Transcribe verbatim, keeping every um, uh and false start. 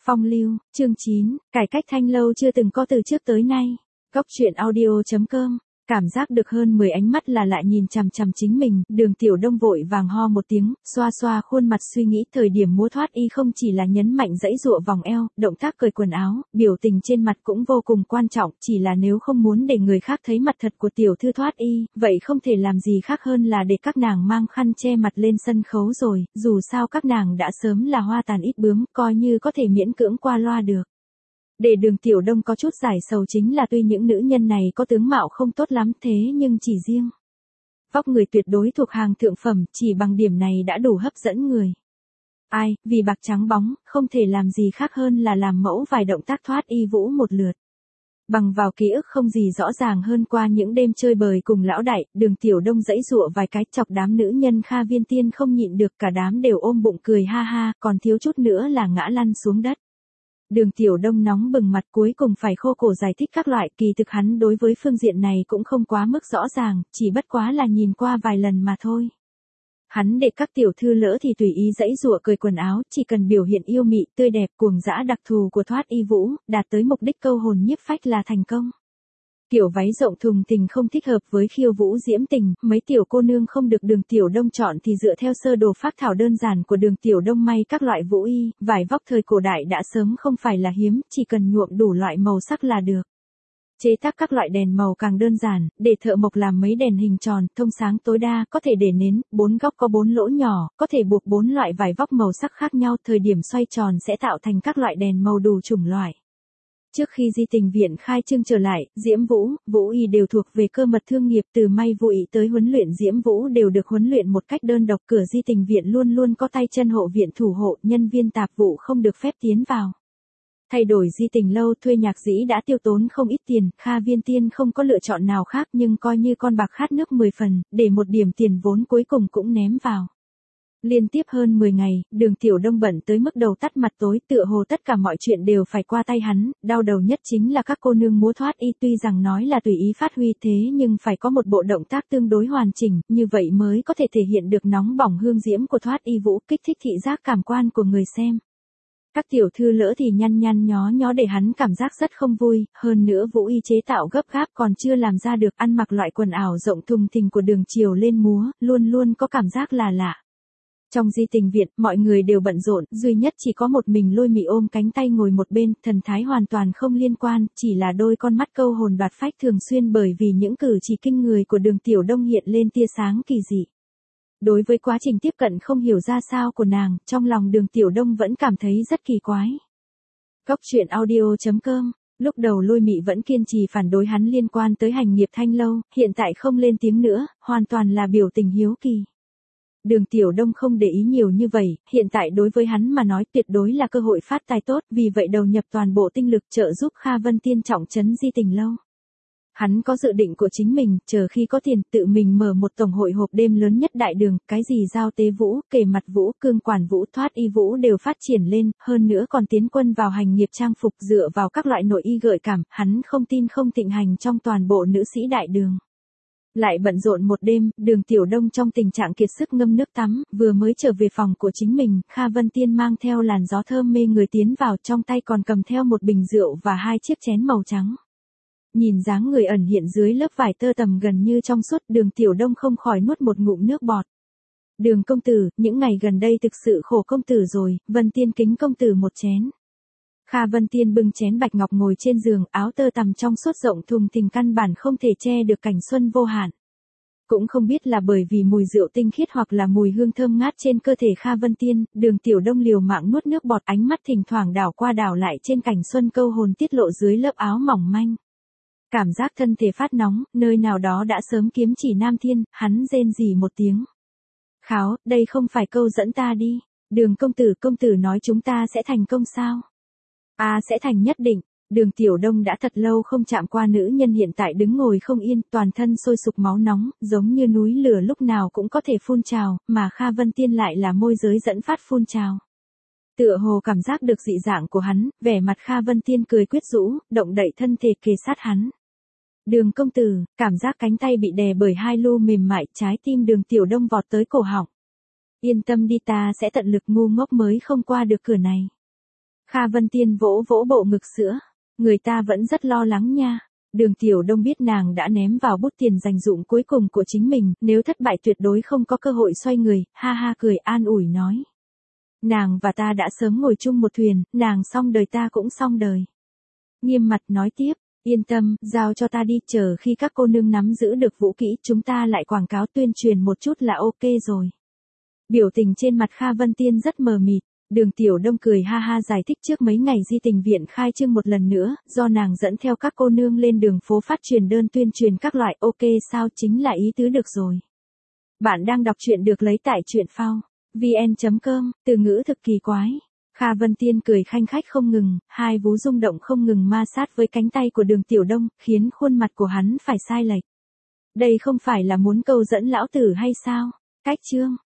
Phong lưu, chương chín, cải cách thanh lâu chưa từng có từ trước tới nay. Góc truyện audio chấm com. Cảm giác được hơn mười ánh mắt là lại nhìn chằm chằm chính mình, Đường Tiểu Đông vội vàng ho một tiếng, xoa xoa khuôn mặt suy nghĩ thời điểm múa thoát y không chỉ là nhấn mạnh dãy dụa vòng eo, động tác cởi quần áo, biểu tình trên mặt cũng vô cùng quan trọng, chỉ là nếu không muốn để người khác thấy mặt thật của tiểu thư thoát y, vậy không thể làm gì khác hơn là để các nàng mang khăn che mặt lên sân khấu rồi, dù sao các nàng đã sớm là hoa tàn ít bướm, coi như có thể miễn cưỡng qua loa được. Để Đường Tiểu Đông có chút giải sầu chính là tuy những nữ nhân này có tướng mạo không tốt lắm thế nhưng chỉ riêng vóc người tuyệt đối thuộc hàng thượng phẩm, chỉ bằng điểm này đã đủ hấp dẫn người. Ai, vì bạc trắng bóng, không thể làm gì khác hơn là làm mẫu vài động tác thoát y vũ một lượt. Bằng vào ký ức không gì rõ ràng hơn qua những đêm chơi bời cùng lão đại, Đường Tiểu Đông dãy dụa vài cái chọc đám nữ nhân Kha Viên Tiên không nhịn được, cả đám đều ôm bụng cười ha ha, còn thiếu chút nữa là ngã lăn xuống đất. Đường Tiểu Đông nóng bừng mặt cuối cùng phải khô cổ giải thích các loại, kỳ thực hắn đối với phương diện này cũng không quá mức rõ ràng, chỉ bất quá là nhìn qua vài lần mà thôi. Hắn để các tiểu thư lỡ thì tùy ý dãy dụa cởi quần áo, chỉ cần biểu hiện yêu mị, tươi đẹp, cuồng dã đặc thù của thoát y vũ, đạt tới mục đích câu hồn nhiếp phách là thành công. Kiểu váy rộng thùng thình không thích hợp với khiêu vũ diễm tình, mấy tiểu cô nương không được Đường Tiểu Đông chọn thì dựa theo sơ đồ phác thảo đơn giản của Đường Tiểu Đông may các loại vũ y, vải vóc thời cổ đại đã sớm không phải là hiếm, chỉ cần nhuộm đủ loại màu sắc là được. Chế tác các loại đèn màu càng đơn giản, để thợ mộc làm mấy đèn hình tròn, thông sáng tối đa, có thể để nến, bốn góc có bốn lỗ nhỏ, có thể buộc bốn loại vải vóc màu sắc khác nhau, thời điểm xoay tròn sẽ tạo thành các loại đèn màu đủ chủng loại. Trước khi Di Tình Viện khai trương trở lại, Diễm Vũ, Vũ y đều thuộc về cơ mật thương nghiệp, từ may vũ y tới huấn luyện Diễm Vũ đều được huấn luyện một cách đơn độc, cửa Di Tình Viện luôn luôn có tay chân hộ viện thủ hộ, nhân viên tạp vụ không được phép tiến vào. Thay đổi Di Tình lâu thuê nhạc dĩ đã tiêu tốn không ít tiền, Kha Viên Tiên không có lựa chọn nào khác nhưng coi như con bạc khát nước mười phần, để một điểm tiền vốn cuối cùng cũng ném vào. Liên tiếp hơn mười ngày, Đường Tiểu Đông bận tới mức đầu tắt mặt tối, tựa hồ tất cả mọi chuyện đều phải qua tay hắn, đau đầu nhất chính là các cô nương múa thoát y, tuy rằng nói là tùy ý phát huy thế nhưng phải có một bộ động tác tương đối hoàn chỉnh, như vậy mới có thể thể hiện được nóng bỏng hương diễm của thoát y vũ, kích thích thị giác cảm quan của người xem. Các tiểu thư lỡ thì nhăn nhăn nhó nhó để hắn cảm giác rất không vui, hơn nữa vũ y chế tạo gấp gáp còn chưa làm ra được, ăn mặc loại quần áo rộng thùng thình của Đường Triều lên múa, luôn luôn có cảm giác là lạ. Trong Di Tình Viện, mọi người đều bận rộn, duy nhất chỉ có một mình Lôi Mị ôm cánh tay ngồi một bên, thần thái hoàn toàn không liên quan, chỉ là đôi con mắt câu hồn đoạt phách thường xuyên bởi vì những cử chỉ kinh người của Đường Tiểu Đông hiện lên tia sáng kỳ dị. Đối với quá trình tiếp cận không hiểu ra sao của nàng, trong lòng Đường Tiểu Đông vẫn cảm thấy rất kỳ quái. Góc truyện audio chấm com. Lúc đầu Lôi Mị vẫn kiên trì phản đối hắn liên quan tới hành nghiệp thanh lâu, hiện tại không lên tiếng nữa, hoàn toàn là biểu tình hiếu kỳ. Đường Tiểu Đông không để ý nhiều như vậy, hiện tại đối với hắn mà nói tuyệt đối là cơ hội phát tài tốt, vì vậy đầu nhập toàn bộ tinh lực trợ giúp Kha Vân Tiên trọng trấn Di Tình lâu. Hắn có dự định của chính mình, chờ khi có tiền tự mình mở một tổng hội hộp đêm lớn nhất đại đường, cái gì giao tế vũ, kề mặt vũ, cương quản vũ, thoát y vũ đều phát triển lên, hơn nữa còn tiến quân vào hành nghiệp trang phục dựa vào các loại nội y gợi cảm, hắn không tin không thịnh hành trong toàn bộ nữ sĩ đại đường. Lại bận rộn một đêm, Đường Tiểu Đông trong tình trạng kiệt sức ngâm nước tắm, vừa mới trở về phòng của chính mình, Kha Vân Tiên mang theo làn gió thơm mê người tiến vào, trong tay còn cầm theo một bình rượu và hai chiếc chén màu trắng. Nhìn dáng người ẩn hiện dưới lớp vải tơ tằm gần như trong suốt, Đường Tiểu Đông không khỏi nuốt một ngụm nước bọt. Đường công tử, những ngày gần đây thực sự khổ công tử rồi, Vân Tiên kính công tử một chén. Kha Vân Tiên bưng chén bạch ngọc ngồi trên giường, áo tơ tằm trong suốt rộng thùng thình căn bản không thể che được cảnh xuân vô hạn. Cũng không biết là bởi vì mùi rượu tinh khiết hoặc là mùi hương thơm ngát trên cơ thể Kha Vân Tiên, Đường Tiểu Đông liều mạng nuốt nước bọt, ánh mắt thỉnh thoảng đảo qua đảo lại trên cảnh xuân câu hồn tiết lộ dưới lớp áo mỏng manh. Cảm giác thân thể phát nóng, nơi nào đó đã sớm kiếm chỉ nam thiên, hắn rên rỉ một tiếng. Kháo, đây không phải câu dẫn ta đi. Đường công tử, công tử nói chúng ta sẽ thành công sao? À sẽ thành nhất định. Đường Tiểu Đông đã thật lâu không chạm qua nữ nhân hiện tại đứng ngồi không yên, toàn thân sôi sục máu nóng, giống như núi lửa lúc nào cũng có thể phun trào, mà Kha Vân Tiên lại là môi giới dẫn phát phun trào. Tựa hồ cảm giác được dị dạng của hắn, vẻ mặt Kha Vân Tiên cười quyết rũ, động đậy thân thể kề sát hắn. Đường công tử, cảm giác cánh tay bị đè bởi hai lu mềm mại, trái tim Đường Tiểu Đông vọt tới cổ họng. Yên tâm đi, ta sẽ tận lực, ngu ngốc mới không qua được cửa này. Kha Vân Tiên vỗ vỗ bộ ngực sữa. Người ta vẫn rất lo lắng nha. Đường Tiểu Đông biết nàng đã ném vào bút tiền dành dụm cuối cùng của chính mình, nếu thất bại tuyệt đối không có cơ hội xoay người, ha ha cười an ủi nói. Nàng và ta đã sớm ngồi chung một thuyền, nàng xong đời ta cũng xong đời. Nghiêm mặt nói tiếp, yên tâm, giao cho ta đi, chờ khi các cô nương nắm giữ được vũ kỹ chúng ta lại quảng cáo tuyên truyền một chút là ok rồi. Biểu tình trên mặt Kha Vân Tiên rất mờ mịt. Đường Tiểu Đông cười ha ha giải thích trước mấy ngày Di Tình Viện khai trương một lần nữa, do nàng dẫn theo các cô nương lên đường phố phát truyền đơn tuyên truyền các loại, ok sao, chính là ý tứ được rồi. Bạn đang đọc truyện được lấy tại truyện phao vn chấm com, từ ngữ thực kỳ quái. Kha Vân Tiên cười khanh khách không ngừng, hai vú rung động không ngừng ma sát với cánh tay của Đường Tiểu Đông, khiến khuôn mặt của hắn phải sai lệch. Đây không phải là muốn câu dẫn lão tử hay sao? Cách chương